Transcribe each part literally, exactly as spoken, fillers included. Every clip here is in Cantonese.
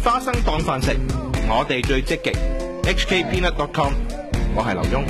花生當飯食，我哋最積極。H K Peanut dot com， 我係劉墉。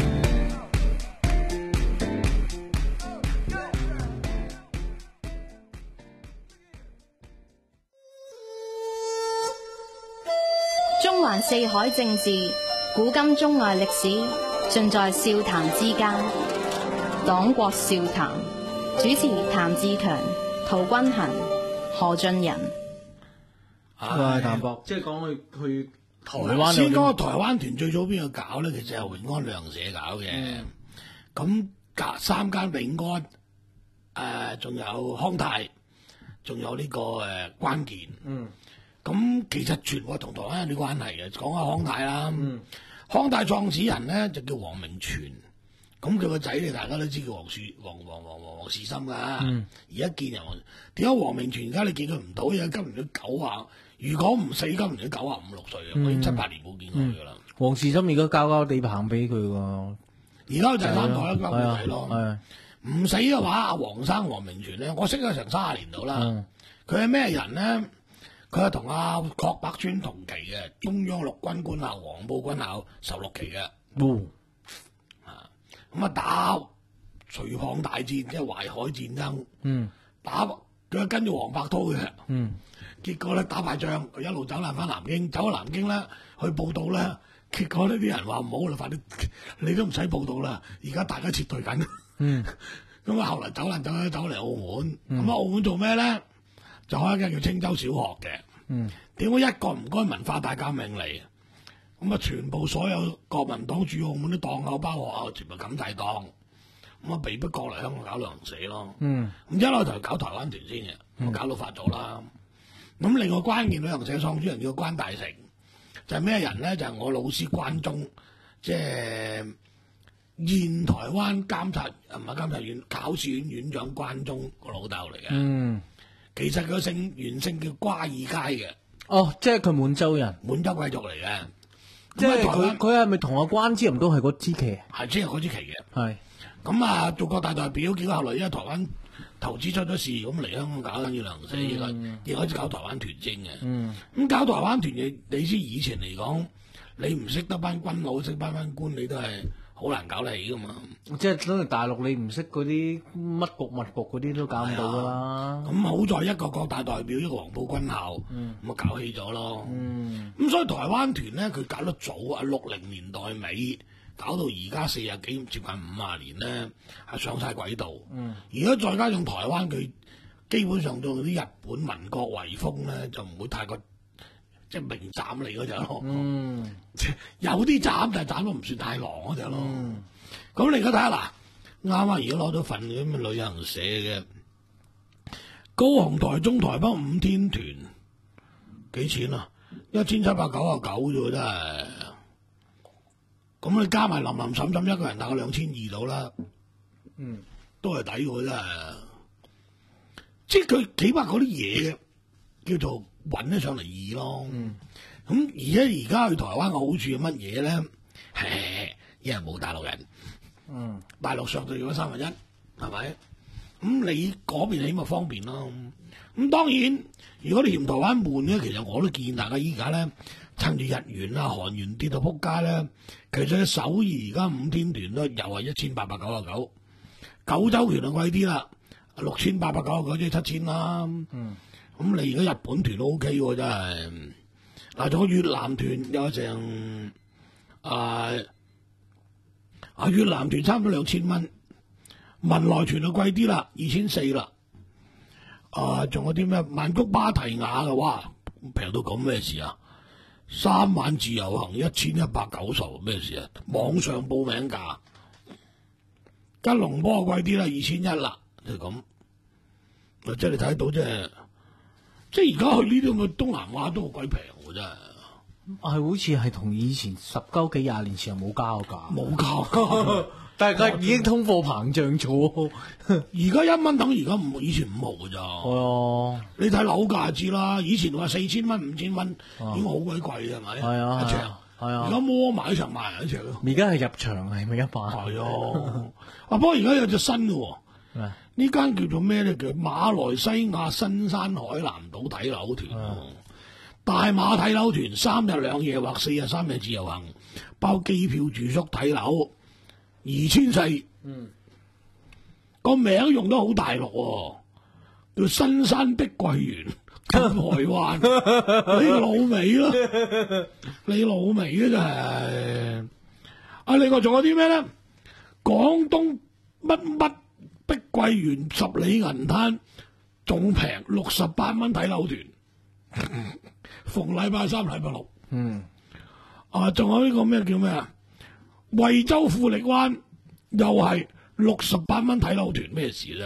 中環四海政治，古今中外歷史，盡在笑談之間。黨國笑談，主持譚志強、陶君行、何俊仁。 係譚博，即係講去去台灣。 先講個台灣團最早邊個搞咧？其實係永安旅行社搞嘅。咁隔、嗯、三間永安，誒、呃，仲有康泰，仲有呢、這個誒、呃、關鍵。嗯。咁其實全部同台灣有啲關係嘅。講下康泰啦。嗯。康泰創始人咧就叫黃明全。咁佢個仔你大家都知叫黃樹黃黃黃黃黃士心噶。而家、嗯、見人點解黃明全而家你見佢唔到？而家今年都九啊，如果唔死今年都九啊五六歲啊，我已經七八年冇見過佢噶啦。 黃士心而家交交地棒俾佢喎， 而家就三代一交俾佢咯。唔死嘅話，阿黃生黃明全咧，我識咗成卅年度啦。佢係咩人咧？佢係同阿郝柏村同期嘅，中央陸軍官校黃埔軍校十六期嘅。哦咁啊打徐蚌大戰，即係淮海戰爭。嗯，打佢跟住黃伯韜嘅。嗯，結果咧打敗仗，佢一路走難翻南京，走到南京咧去報道咧，結果呢啲人話唔好啦，快啲你都唔使報道啦，而家大家撤退緊。嗯，咁啊後來走難走走嚟澳門，咁啊、嗯、澳門做咩咧？就開一間叫青州小學嘅。嗯，點解一個唔該文化大革命嚟？咁啊，全部所有國民黨駐澳門啲檔口包學校，全部冚晒檔，咁啊，被迫過嚟香港搞旅行社咯。嗯，咁一開頭搞台灣團先嘅，咁、嗯、搞到發咗啦。咁另外關鍵旅行社創始人叫關大成，就係、是、咩人咧？就係、是、我老師關中，即係現台灣監察唔係監察院考試院院長關中個老豆嚟嘅。嗯，其實佢姓原姓叫瓜爾佳嘅。哦， 即係佢滿洲人， 滿洲貴族嚟嘅。 即係佢佢係咪同阿關之琳都係嗰支旗？ 係，即係嗰支旗嘅。係是。 咁啊，做國大代表，結果後來因為台灣投資出咗事，咁嚟香港搞緊要旅行社，而家亦開始搞台灣團證嘅。嗯。咁搞台灣團嘅，你知以前嚟講，你唔識得班軍佬，識班班官，你都係好難搞得起噶嘛。 即係等於大陸，你唔識嗰啲乜局乜局嗰啲都搞唔到噶啦。 咁好在一個國大代表，一個黃埔軍校，咁啊、嗯、搞起咗咯。嗯。咁所以台灣團咧，佢搞得早啊，六零年代尾搞到而家四十幾接近五十年咧，係上晒軌道。嗯。而家再加上台灣，佢基本上到啲日本民國遺風咧，就唔會太過即係明斬嚟嗰隻咯。嗯。有啲斬，但係斬都唔算太狼嗰隻咯。嗯。咁你而家睇下嗱，啱啱而家攞到份咁嘅旅行社嘅高雄、台中、台北五天團，幾錢啊？一千七百九十九啫，真係。咁你加埋林林沈沈一個人大概兩千二到啦。嗯，都係抵喎，真係。即係佢起碼嗰啲嘢嘅叫做搵得上嚟易咯。嗯。咁而家而家去台灣嘅好處係乜嘢咧？係因為冇大陸人。嗯。大陸上到咗三分一，係咪？咁你嗰邊起碼方便咯。咁當然，如果你嫌台灣悶咧，其實我都建議大家依家咧，趁住日元啊、韓元跌到撲街咧，其實首爾而家五天團都又係一千八百九十九，九州團就貴啲啦，六千八百九十九即係七千啦。嗯。咁你而家日本團都 OK 喎，真係。嗱，仲有越南團有成啊啊越南團差唔多兩千蚊。文萊團就貴啲啦，二千四啦。啊，仲有啲咩曼谷芭提雅嘅哇，平到咁咩事啊？三晚自由行一千一百九十，咩事啊？網上報名價。吉隆坡貴啲啦，二千一啦，就咁。即係你睇到，即係即係而家去呢啲咁嘅東南亞都好鬼平喎，真係。 係好似係同以前十鳩幾廿年前又冇加過價， 冇加價。 但係佢已經通貨膨脹咗， 而家一蚊等於而家五，以前五毫㗎咋。係啊，你睇樓價就知啦。以前話四千蚊、五千蚊已經好鬼貴嘅，係咪？係啊，一場。係啊，而家摸埋一場賣人一場咯。 而家係入場係咪一百？ 係啊。啊，不過而家有隻新嘅喎。呢間叫做咩咧？叫馬來西亞新山海南島睇樓團。 大馬睇樓團三日兩夜或四日三夜自由行，包機票住宿睇樓，二千四。嗯，個名用得好大陸喎，叫新山碧桂園金海灣。你老味啦，你老味啊真係。啊，另外仲有啲咩咧？廣東乜乜碧桂園十里銀灘仲平六十八蚊睇樓團。逢禮拜三、禮拜六，嗯，啊，仲有呢個咩叫咩啊？惠州富力灣又係六十八蚊睇樓團，咩事啫？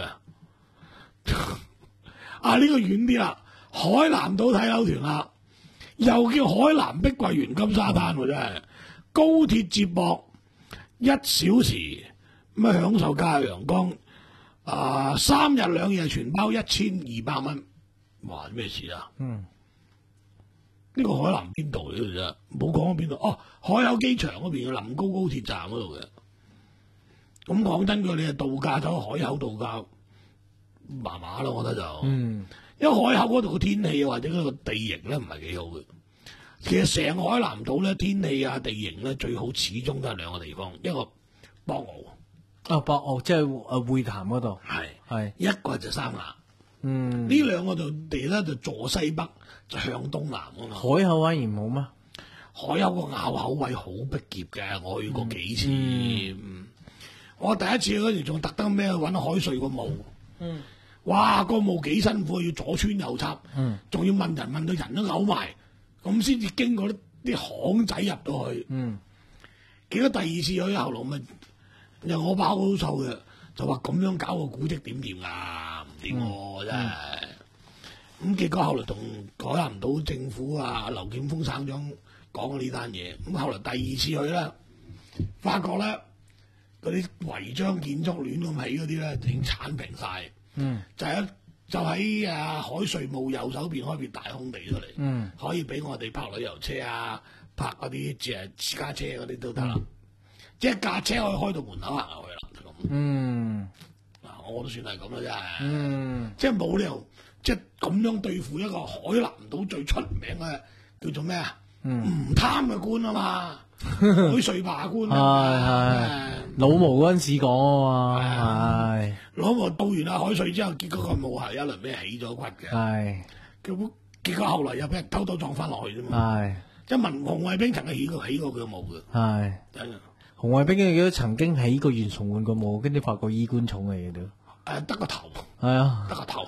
啊，呢、這個遠啲啦，海南島睇樓團啦，又叫海南碧桂園金沙灘喎，真係高鐵接駁一小時，咁啊享受假日陽光，啊，三日兩夜全包一千二百蚊，哇，咩事啊？嗯。呢個海南邊度嚟嘅啫？冇講喺邊度哦，海口機場嗰邊嘅臨高高鐵站嗰度嘅。咁講真句，你係度假走海口度假，麻麻咯，我覺得就。嗯。因為海口嗰度嘅天氣或者嗰個地形咧唔係幾好嘅。其實成個海南島咧天氣啊地形咧最好始終都係兩個地方，一個博鰲。 啊，博鰲即係誒會談嗰度。係係是。一個就三亞。 嗯。 呢兩個就地咧就坐西北。就向東南啊嘛， 海口反而唔好咩？ 海口個拗口位好逼夾嘅，我去過幾次。嗯嗯、我第一次去嗰時仲特登咩揾海瑞個墓，嗯、哇個墓幾辛苦，要左穿右插，仲、嗯、要問人問到人都嘔埋，咁先至經過啲啲巷仔入到去。嗯，記得第二次去後來咪又我包好臭嘅，就話咁樣搞個古蹟點掂啊？唔掂喎真係。咁結果後來同海南島政府啊，劉劍鋒省長講咗呢單嘢。咁後來第二次去咧，發覺咧嗰啲違章建築亂咁起嗰啲咧，已經剷平晒。嗯，就喺就喺啊海瑞墓右手邊開片大空地出嚟。嗯，可以俾我哋泊旅遊車啊，泊嗰啲誒私家車嗰啲都得啦。嗯、即係架車可以開到門口行入去啦。咁嗯，嗱我都算係咁啦，真係。嗯，即係冇理由。即係咁樣對付一個海南島最出名嘅叫做咩啊？唔、嗯、貪嘅官啊嘛，海瑞罷官啊，係老毛嗰陣時講啊嘛，係老毛到完阿海瑞之後，結果個墓係一輪俾起咗骨嘅，係結結果後來又俾人偷偷撞翻落去啫嘛，係即係文紅衛兵曾經起過起過佢個墓嘅，係紅衛兵記得曾經起過袁崇煥個墓，跟住發覺衣冠冢嚟嘅都。 誒，得個頭， 係啊， 得個頭。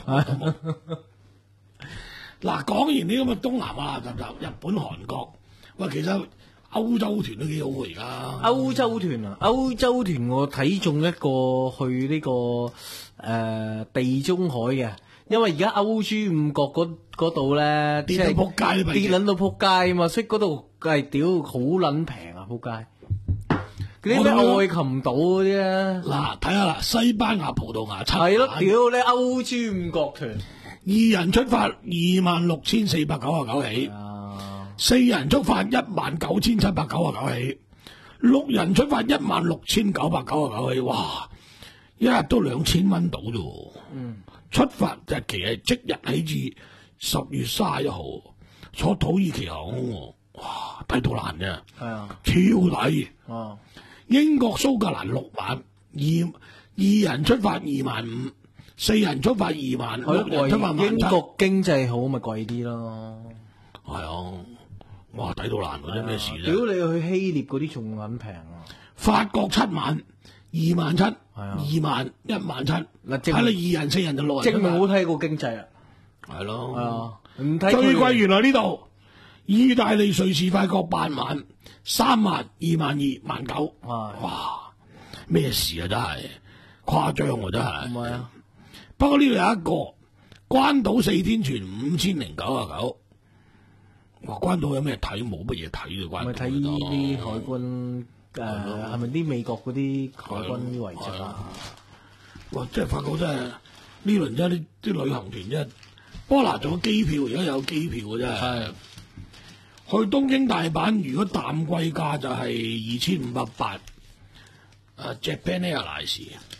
嗱，講完呢咁嘅東南亞就就日本、韓國，喂，其實歐洲團都幾好喎而家。 歐洲團啊，歐洲團我睇中一個去呢、這個誒、呃、地中海嘅，因為而家歐豬五國嗰嗰度咧， 跌到撲街， 跌撚到撲街啊嘛，所以嗰度係屌好撚平啊，撲街。嗰啲咩愛琴島嗰啲咧， 嗱睇下啦，西班牙、葡萄牙七係咯，屌你歐豬五國團， 二人出發二萬六千四百九十九起，啊、四人出發一萬九千七百九十九起，六人出發一萬六千九百九十九起，哇！一日都兩千蚊到啫。嗯，出發日期係即日起至十月卅一號，坐土耳其航空，哇，抵到爛嘅，係啊，超抵啊！英國蘇格蘭六萬，二二人出發二萬五，四人出發二萬，六人出發萬七。 英國經濟好咪貴啲咯， 係啊，哇抵到爛嗰啲咩事啫？ 屌你去希臘嗰啲仲撚平啊！ 法國七萬，二萬七，二萬一萬七，嗱睇你二人四人就六人。 證明好睇過經濟啊！ 係咯， 係啊， 最貴原來呢度。意大利、瑞士、法國八萬、三萬、二萬二、萬九，哇！咩事啊？真係誇張喎！真係。唔係啊！不過呢度有一個關島四天全五千零九十九。哇！關島有咩睇？冇乜嘢睇嘅關島。咪睇呢啲海軍誒？係咪啲美國嗰啲海軍啲遺跡啊？ 哇！真係發覺真係呢輪真係啲啲旅行團真係。不過嗱，仲有機票，而家有機票嘅真係。去東京大阪，如果淡季價就係二千五百八，誒 Japan Airlines，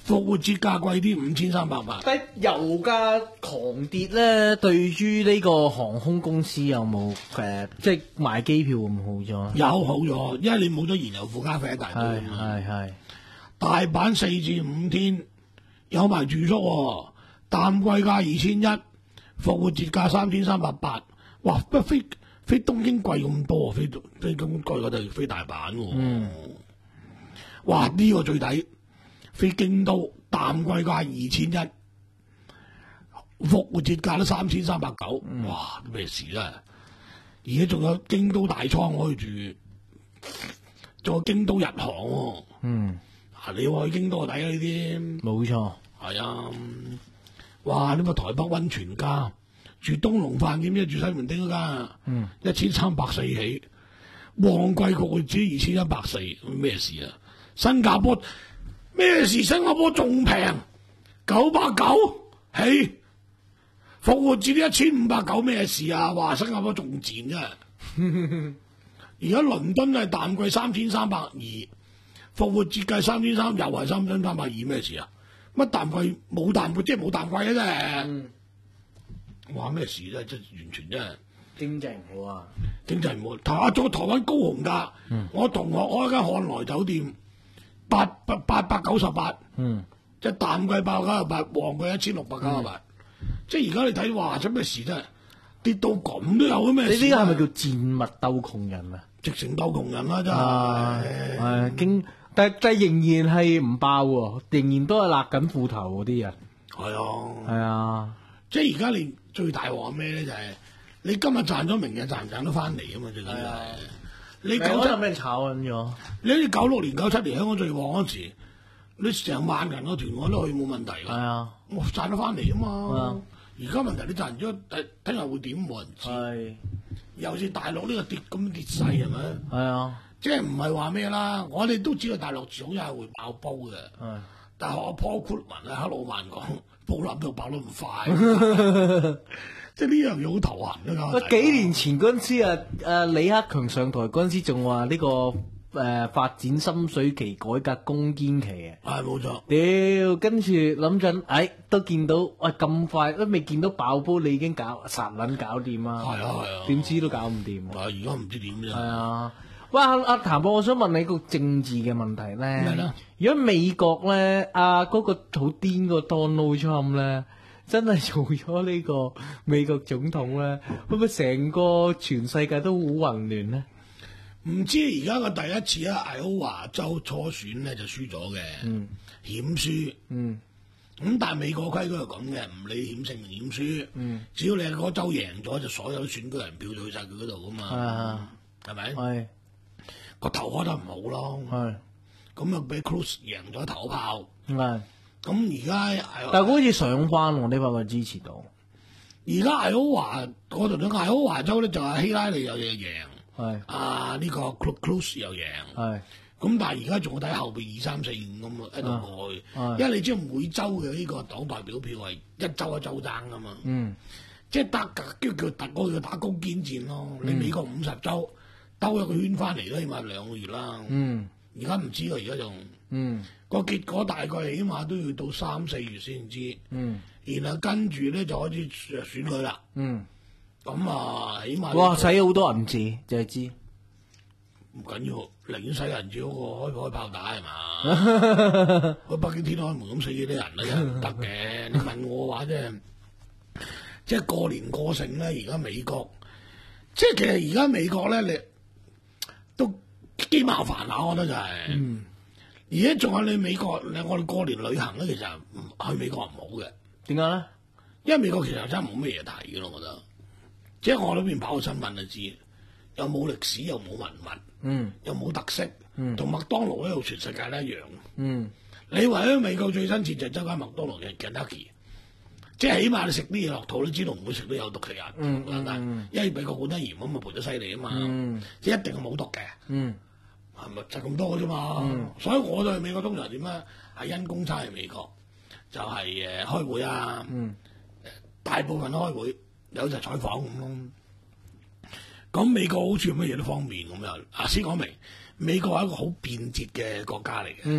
復活節價貴啲，五千三百八。 但係油價狂跌咧，對於呢個航空公司有冇誒、呃，即係賣機票會唔會好咗？ 有好咗，因為你冇咗燃油附加費一大堆啊嘛。 係係大阪四至五天有埋住宿、喎，淡季價二千一，復活節價三千三百八。哇！不飛飛東京貴咁多，飛飛東京貴嗰度飛大阪喎、 嗯。 哇！呢、個最抵，飛京都淡季價二千一，復活節價都三千三百九。哇！咩事啊？而家仲有京都大倉可以住，仲有京都日航喎、 嗯。 啊！你話去京都抵啊？呢啲冇錯， 係啊！哇！呢個台北溫泉家住東龍飯店，即住西門町嗰間， 嗯， 一千三百四起，旺季復活節二千一百四，咩事啊？新加坡咩事？新加坡仲平，九百九起，復活節呢一千五百九，咩事啊？哇！新加坡仲賤啫，而家倫敦係淡季三千三百二。復活節計三千三，又係三千三百二，咩事啊？乜淡季冇淡季，即係冇淡季啊！真係， 嗯， 哇咩事啫？真係完全真係經濟唔好啊！ 經濟唔好。台啊，做台灣高雄價， 嗯、 我同學開間漢來酒店，八百八百九十八， 嗯， 即係淡季八百九十八，旺季一千六百九十八。即係而家你睇，哇！出咩事真係跌到咁都有嘅咩事？ 你呢個係咪叫賤物鬥窮人啊？ 直情鬥窮人啦，真係。 啊，係經。但但仍然係唔爆喎，仍然都係勒緊褲頭嗰啲人。 係啊， 係啊， 即係而家你最大鑊咩咧？就係、是、你今日賺咗，明日賺唔賺得翻嚟啊嘛？最緊要係你九七有咩炒緊咗？ 你好似九六年、九七年香港最旺嗰時，你成萬人個團我都去冇問題㗎。係啊， 我賺得翻嚟啊嘛。而家問題你賺咗，誒聽日會點冇人知。係，尤其是大陸呢個跌咁跌勢係咪？係啊。即係唔係話咩啦？我哋都知道大陸總有係會爆煲嘅。係，但係學阿 Paul Krugman 啊、克魯曼講，煲冧都爆得咁快，即係呢樣嘢好頭痕啊！ 幾年前嗰陣時啊，誒李克強上台嗰陣時仲話呢個誒、呃、發展深水期改革攻堅期啊。 係冇錯。 屌，跟住諗緊，誒都見到喂咁快都未見到爆煲，你已經搞殺撚搞掂啊！ 係啊係啊， 點知都搞唔掂。 啊，而家唔知點啫。 係啊。喂，阿阿譚博，我想問你個政治嘅問題咧。 係啦。 如果美國咧，阿、啊、嗰、那個好癲個 Donald Trump 咧，真係做咗呢個美國總統咧，會唔會成個全世界都好混亂咧？ 唔知而家個第一次啊，艾奧華州初選咧就輸咗嘅，嗯，險輸，嗯，咁但係美國規矩係咁嘅，唔理險勝定險輸，嗯，只要你係嗰州贏咗，就所有選舉人票就去晒佢嗰度噶嘛，係咪？係。個頭開得唔好咯，係咁又俾 Cruz 贏咗頭炮，係咁而家， 但係好似上翻喎，呢班佢支持到。 而家艾奧華嗰度咧，艾奧華州咧就係希拉里有嘢贏，係啊呢個 Cruz 又贏，係咁但係而家仲睇後邊二三四五咁啊喺度過去，因為你知道每州嘅呢個黨代表票係一州一州爭噶嘛，嗯，即係打叫叫打嗰個叫打攻堅戰咯，你美國五十州。兜一個圈翻嚟都起碼兩個月啦，嗯，而家唔知喎，而家仲，嗯，個結果大概起碼都要到三四月先知，嗯，然後跟住咧就開始選舉啦，嗯，咁啊起碼哇使好多銀紙就係知， 唔緊要，寧願使銀紙嗰個開開炮打係嘛，去北京天安門咁死幾啲人啦，唔得嘅，你問我嘅話即係，即係過年過剩咧，而家美國，即係其實而家美國咧你。都幾麻煩啊！我覺得就係、是，嗯、而家仲有你美國，你我哋過年旅行咧，其實去美國唔好嘅。點解咧？因為美國其實真係冇咩嘢睇嘅咯，我覺得。即係我呢邊跑個新聞就知，又冇歷史，又冇文物，嗯，又冇特色，嗯，同麥當勞呢度全世界都一樣，嗯。你話喺美國最新切就係周間麥當勞嘅 Kentucky， 即係起碼你食啲嘢落肚，你知道唔會食到有毒嘅人，嗯嗯嗯、因為美國管得嚴啊嘛，賠得犀利啊嘛，嗯、即係一定係冇毒嘅，係咪、嗯、就咁多嘅啫嘛？嗯、所以我對美國通常點咧？係因公差去美國，就係、是、誒開會啊，嗯、大部分都開會，有就採訪咁咯。咁美國好似乜嘢都方便咁樣。啊，先講明美國係一個好便捷嘅國家嚟嘅，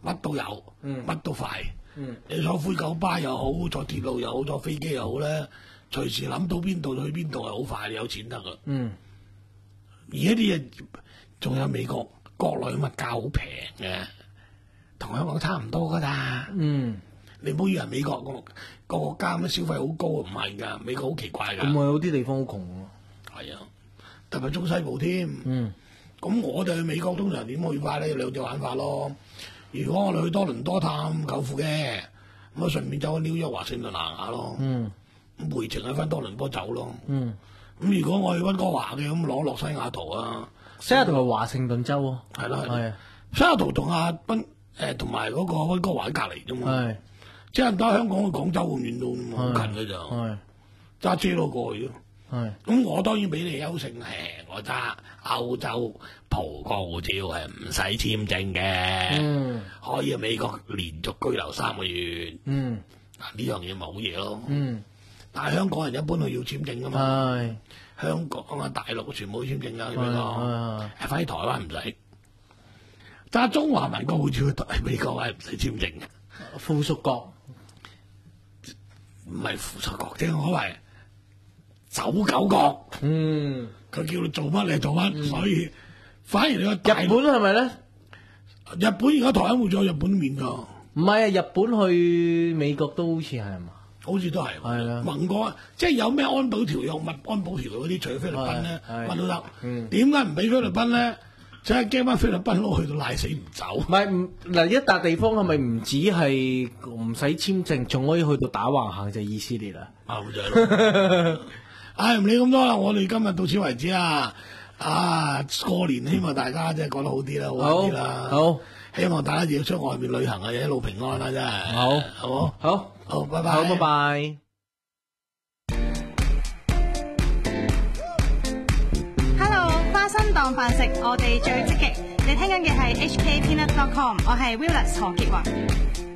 乜都有，乜、 嗯都快。 嗯你坐灰狗巴又好，坐鐵路又好，坐飛機又好咧，隨時諗到邊度去邊度係好快，你有錢得噶。 嗯， 而家啲嘢仲有美國國內物價好平嘅，同香港差唔多噶咋。 嗯， 你唔好以為美國個個國家咁消費好高，唔係㗎，美國好奇怪㗎。 咁啊有啲地方好窮喎。 係啊，特別中西部添。 嗯， 咁我哋去美國通常點去法咧？兩隻玩法咯。如果我哋去多倫多探舅父嘅，咁啊順便走去紐約華盛頓行下咯。 嗯， 咁回程喺翻多倫多走咯。 嗯， 咁如果我去溫哥華嘅，咁攞落西雅圖啊。 西雅圖係華盛頓州啊。 係啦， 係啊。 西雅圖同阿賓誒同埋嗰個溫哥華喺隔離啫嘛。 係。 即係唔得香港去廣州咁遠到好近嘅就。 係。 揸車路過去咯。 係。 咁我當然比你優勝係，我揸歐洲葡國護照係唔使簽證嘅， 嗯， 可以喺美國連續居留三個月。 嗯， 嗱呢樣嘢咪好嘢咯。 嗯， 但係香港人一般都要簽證噶嘛。 係。 香港啊、大陸全部都簽證㗎，去美國。 係。 反而台灣唔使。揸中華民國護照去美國係唔使簽證嘅。 附屬國唔係附屬國，即係我係走狗國。 嗯， 佢叫你做乜你做乜，嗯、所以反而你個日本係咪咧？ 日本而家台灣護照日本免㗎。 唔係啊，日本去美國都好似係嘛？ 好似都係。係啦。盟國即係有咩安保條約、物安保條約嗰啲，除咗菲律賓咧，乜都得。點解唔俾菲律賓咧？就係驚翻菲律賓佬去到賴死唔走。 唔係唔嗱一笪地方係咪唔止係唔使簽證，仲可以去到打橫行就係以色列啦。 啊，就係咯。唉，唔理咁多啦，我哋今日到此為止啊！啊，過年希望大家即係過得好啲啦，好啲啦。好，希望大家要出外面旅行啊，一路平安啦，真係。好，好，好，好，拜拜。 好，拜拜。 Hello，花生當飯食，我哋最積極。你聽緊嘅係 H K Peanut dot com， 我係 Willis 何潔雲。